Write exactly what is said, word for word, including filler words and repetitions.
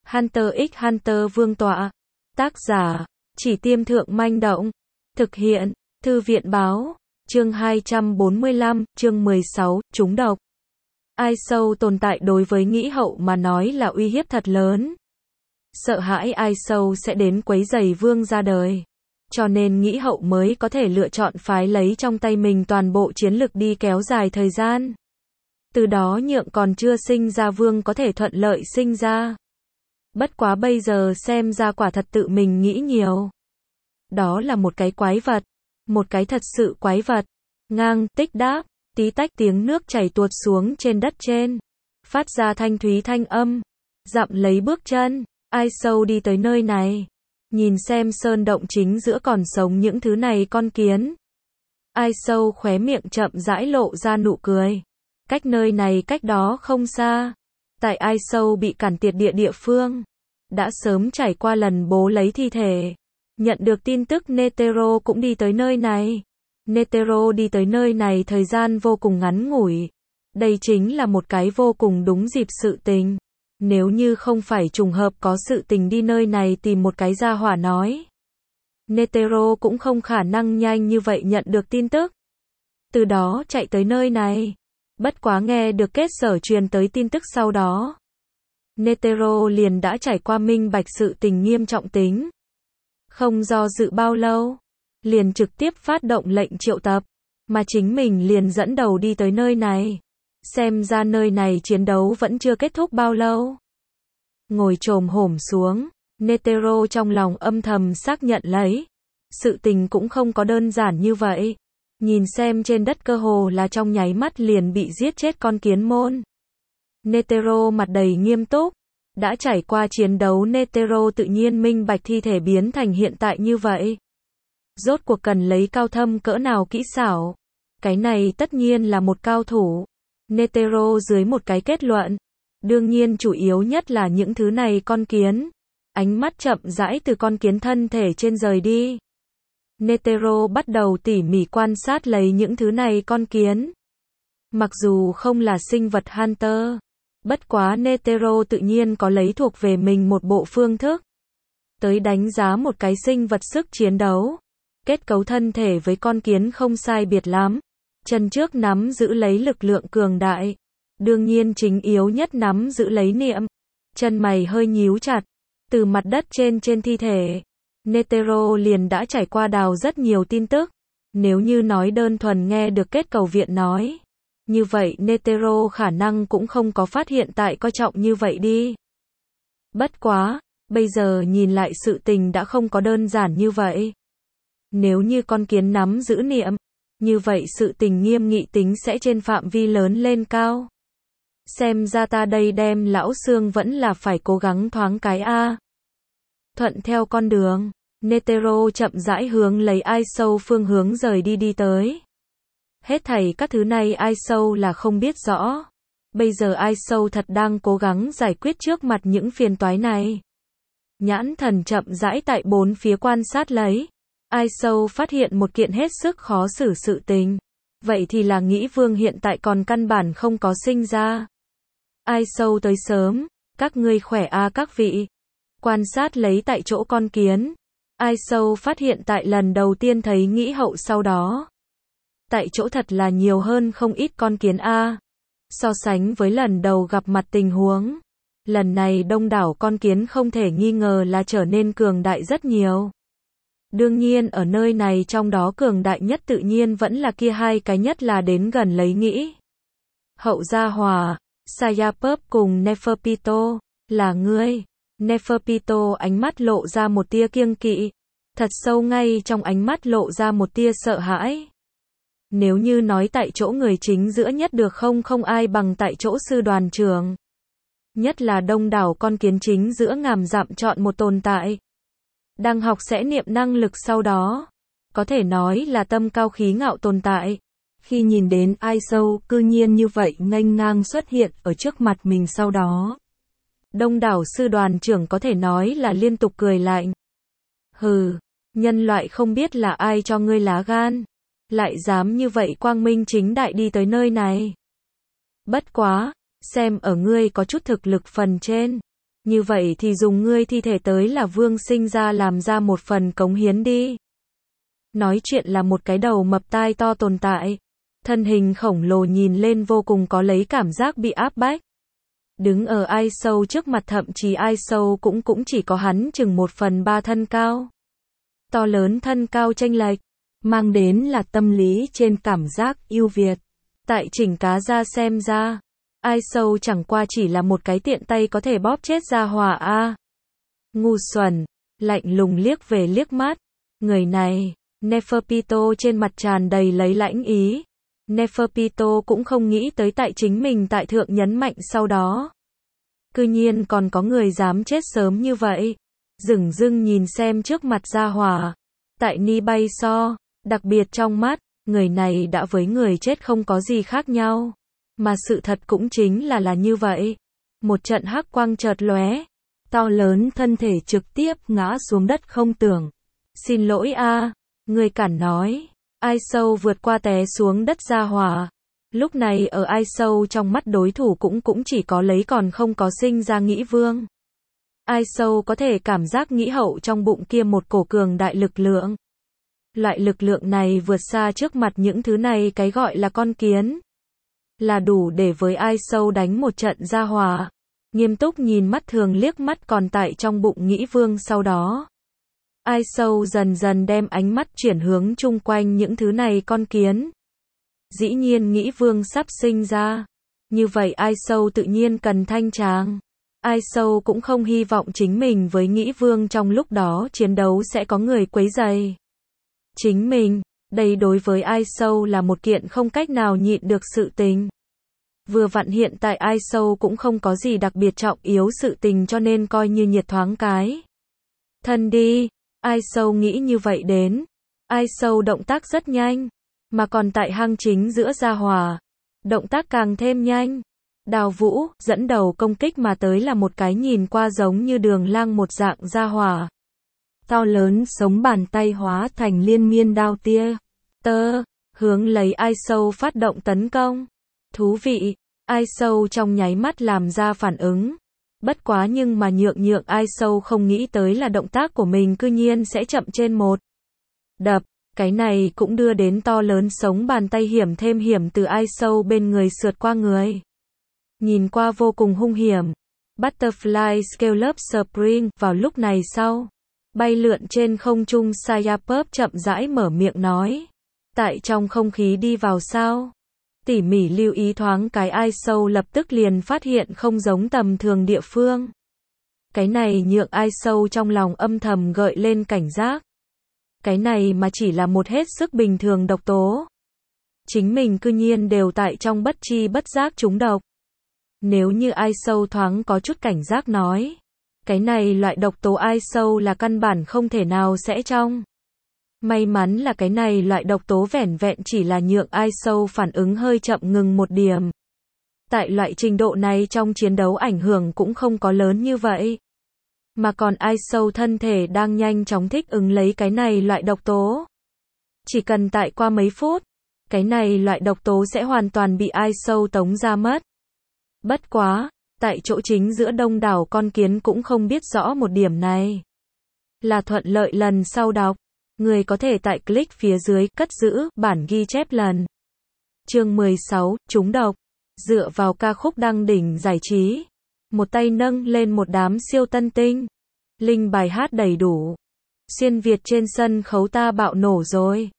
Hunter x Hunter vương tọa. Tác giả, Chỉ Tiêm Thượng Manh Động. Thực hiện, Thư viện báo. Chương hai trăm bốn mươi lăm, chương mười sáu, trúng độc. Ai sâu tồn tại đối với nghĩ hậu mà nói là uy hiếp thật lớn. Sợ hãi ai sâu sẽ đến quấy rầy vương ra đời. Cho nên nghĩ hậu mới có thể lựa chọn phái lấy trong tay mình toàn bộ chiến lực đi kéo dài thời gian. Từ đó nhượng còn chưa sinh ra vương có thể thuận lợi sinh ra. Bất quá bây giờ xem ra quả thật tự mình nghĩ nhiều. Đó là một cái quái vật. Một cái thật sự quái vật. Ngang, tích đáp, tí tách tiếng nước chảy tuột xuống trên đất trên. Phát ra thanh thúy thanh âm. Dặm lấy bước chân. Ai sâu đi tới nơi này. Nhìn xem sơn động chính giữa còn sống những thứ này con kiến. Ai sâu khóe miệng chậm rãi lộ ra nụ cười. Cách nơi này cách đó không xa. Tại ai sâu bị cản tiệt địa địa phương. Đã sớm trải qua lần bố lấy thi thể. Nhận được tin tức Netero cũng đi tới nơi này. Netero đi tới nơi này thời gian vô cùng ngắn ngủi. Đây chính là một cái vô cùng đúng dịp sự tình. Nếu như không phải trùng hợp có sự tình đi nơi này tìm một cái gia hỏa nói. Netero cũng không khả năng nhanh như vậy nhận được tin tức. Từ đó chạy tới nơi này. Bất quá nghe được kết sở truyền tới tin tức sau đó. Netero liền đã trải qua minh bạch sự tình nghiêm trọng tính. Không do dự bao lâu. Liền trực tiếp phát động lệnh triệu tập. Mà chính mình liền dẫn đầu đi tới nơi này. Xem ra nơi này chiến đấu vẫn chưa kết thúc bao lâu. Ngồi chồm hổm xuống. Netero trong lòng âm thầm xác nhận lấy. Sự tình cũng không có đơn giản như vậy. Nhìn xem trên đất cơ hồ là trong nháy mắt liền bị giết chết con kiến môn. Netero mặt đầy nghiêm túc. Đã trải qua chiến đấu Netero tự nhiên minh bạch thi thể biến thành hiện tại như vậy. Rốt cuộc cần lấy cao thâm cỡ nào kỹ xảo. Cái này tất nhiên là một cao thủ. Netero dưới một cái kết luận. Đương nhiên chủ yếu nhất là những thứ này con kiến. Ánh mắt chậm rãi từ con kiến thân thể trên rời đi. Netero bắt đầu tỉ mỉ quan sát lấy những thứ này con kiến. Mặc dù không là sinh vật Hunter. Bất quá Netero tự nhiên có lấy thuộc về mình một bộ phương thức. Tới đánh giá một cái sinh vật sức chiến đấu. Kết cấu thân thể với con kiến không sai biệt lắm. Chân trước nắm giữ lấy lực lượng cường đại. Đương nhiên chính yếu nhất nắm giữ lấy niệm. Chân mày hơi nhíu chặt. Từ mặt đất trên trên thi thể. Netero liền đã trải qua đào rất nhiều tin tức. Nếu như nói đơn thuần nghe được kết cầu viện nói. Như vậy Netero khả năng cũng không có phát hiện tại coi trọng như vậy đi. Bất quá, bây giờ nhìn lại sự tình đã không có đơn giản như vậy. Nếu như con kiến nắm giữ niệm, như vậy sự tình nghiêm nghị tính sẽ trên phạm vi lớn lên cao. Xem ra ta đây đem lão xương vẫn là phải cố gắng thoáng cái a. Thuận theo con đường, Netero chậm rãi hướng lấy ai sâu phương hướng rời đi đi tới. Hết thảy các thứ này ai sâu là không biết rõ. Bây giờ ai sâu thật đang cố gắng giải quyết trước mặt những phiền toái này. Nhãn thần chậm rãi tại bốn phía quan sát lấy. Ai sâu phát hiện một kiện hết sức khó xử sự tình. Vậy thì là nghĩ vương hiện tại còn căn bản không có sinh ra. Ai sâu tới sớm, các ngươi khỏe a à các vị. Quan sát lấy tại chỗ con kiến. Ai sâu phát hiện tại lần đầu tiên thấy nghĩ hậu sau đó. Tại chỗ thật là nhiều hơn không ít con kiến a. So sánh với lần đầu gặp mặt tình huống. Lần này đông đảo con kiến không thể nghi ngờ là trở nên cường đại rất nhiều. Đương nhiên ở nơi này trong đó cường đại nhất tự nhiên vẫn là kia hai cái nhất là đến gần lấy nghĩ. Hậu Gia Hòa, Sayapop cùng Neferpito, là ngươi. Neferpito ánh mắt lộ ra một tia kiêng kỵ. Thật sâu ngay trong ánh mắt lộ ra một tia sợ hãi. Nếu như nói tại chỗ người chính giữa nhất được không không ai bằng tại chỗ sư đoàn trưởng. Nhất là đông đảo con kiến chính giữa ngàn dặm chọn một tồn tại. Đang học sẽ niệm năng lực sau đó. Có thể nói là tâm cao khí ngạo tồn tại. Khi nhìn đến ai sâu cư nhiên như vậy nghênh ngang xuất hiện ở trước mặt mình sau đó. Đông đảo sư đoàn trưởng có thể nói là liên tục cười lạnh. Hừ, nhân loại không biết là ai cho ngươi lá gan. Lại dám như vậy quang minh chính đại đi tới nơi này. Bất quá, xem ở ngươi có chút thực lực phần trên. Như vậy thì dùng ngươi thi thể tới là vương sinh ra làm ra một phần cống hiến đi. Nói chuyện là một cái đầu mập tai to tồn tại. Thân hình khổng lồ nhìn lên vô cùng có lấy cảm giác bị áp bách. Đứng ở ai sâu trước mặt thậm chí ai sâu cũng cũng chỉ có hắn chừng một phần ba thân cao. To lớn thân cao chênh lệch, mang đến là tâm lý trên cảm giác ưu việt. Tại chỉnh cá ra xem ra, ai sâu chẳng qua chỉ là một cái tiện tay có thể bóp chết gia hỏa a. Ngu xuẩn, lạnh lùng liếc về liếc mắt. Người này, Neferpito trên mặt tràn đầy lấy lãnh ý. Neferpito cũng không nghĩ tới tại chính mình tại thượng nhấn mạnh sau đó. Cư nhiên còn có người dám chết sớm như vậy. Dửng dưng nhìn xem trước mặt gia hỏa. Tại ni bay so, đặc biệt trong mắt, người này đã với người chết không có gì khác nhau. Mà sự thật cũng chính là là như vậy. Một trận hắc quang chợt lóe. To lớn thân thể trực tiếp ngã xuống đất không tưởng. Xin lỗi a, người cản nói. Ai sâu vượt qua té xuống đất gia hỏa. Lúc này ở ai sâu trong mắt đối thủ cũng cũng chỉ có lấy còn không có sinh ra nghĩ vương. Ai sâu có thể cảm giác nghĩ hậu trong bụng kia một cổ cường đại lực lượng. Loại lực lượng này vượt xa trước mặt những thứ này cái gọi là con kiến. Là đủ để với ai sâu đánh một trận gia hỏa. Nghiêm túc nhìn mắt thường liếc mắt còn tại trong bụng nghĩ vương sau đó. Ai sâu dần dần đem ánh mắt chuyển hướng chung quanh những thứ này con kiến. Dĩ nhiên nghĩ vương sắp sinh ra. Như vậy ai sâu tự nhiên cần thanh tràng. Ai sâu cũng không hy vọng chính mình với nghĩ vương trong lúc đó chiến đấu sẽ có người quấy rầy. Chính mình, đây đối với ai sâu là một kiện không cách nào nhịn được sự tình. Vừa vặn hiện tại ai sâu cũng không có gì đặc biệt trọng yếu sự tình cho nên coi như nhiệt thoáng cái. Thân đi, ai sâu nghĩ như vậy đến. Ai sâu động tác rất nhanh, mà còn tại hang chính giữa gia hỏa. Động tác càng thêm nhanh. Đào Vũ, dẫn đầu công kích mà tới là một cái nhìn qua giống như đường lang một dạng gia hỏa. To lớn sống bàn tay hóa thành liên miên đao tia. Tơ, hướng lấy ai sâu phát động tấn công. Thú vị, ai sâu trong nháy mắt làm ra phản ứng. Bất quá nhưng mà nhượng nhượng ai sâu không nghĩ tới là động tác của mình cư nhiên sẽ chậm trên một đập. Cái này cũng đưa đến to lớn sống bàn tay hiểm thêm hiểm từ ai sâu bên người sượt qua người. Nhìn qua vô cùng hung hiểm. Butterfly Scallop Spring vào lúc này sau. Bay lượn trên không trung Sayapop chậm rãi mở miệng nói. Tại trong không khí đi vào sao? Tỉ mỉ lưu ý thoáng cái ai sâu lập tức liền phát hiện không giống tầm thường địa phương. Cái này nhượng ai sâu trong lòng âm thầm gợi lên cảnh giác. Cái này mà chỉ là một hết sức bình thường độc tố. Chính mình cư nhiên đều tại trong bất chi bất giác trúng độc. Nếu như ai sâu thoáng có chút cảnh giác nói. Cái này loại độc tố ai sâu là căn bản không thể nào sẽ trong. May mắn là cái này loại độc tố vẻn vẹn chỉ là nhượng ai sâu phản ứng hơi chậm ngừng một điểm. Tại loại trình độ này trong chiến đấu ảnh hưởng cũng không có lớn như vậy. Mà còn ai sâu thân thể đang nhanh chóng thích ứng lấy cái này loại độc tố. Chỉ cần tại qua mấy phút, cái này loại độc tố sẽ hoàn toàn bị ai sâu tống ra mất. Bất quá, tại chỗ chính giữa đông đảo con kiến cũng không biết rõ một điểm này. Là thuận lợi lần sau đọc. Người có thể tại click phía dưới cất giữ bản ghi chép lần. Chương mười sáu, trúng độc. Dựa vào ca khúc đăng đỉnh giải trí. Một tay nâng lên một đám siêu tân tinh. Linh bài hát đầy đủ. Xuyên Việt trên sân khấu ta bạo nổ rồi.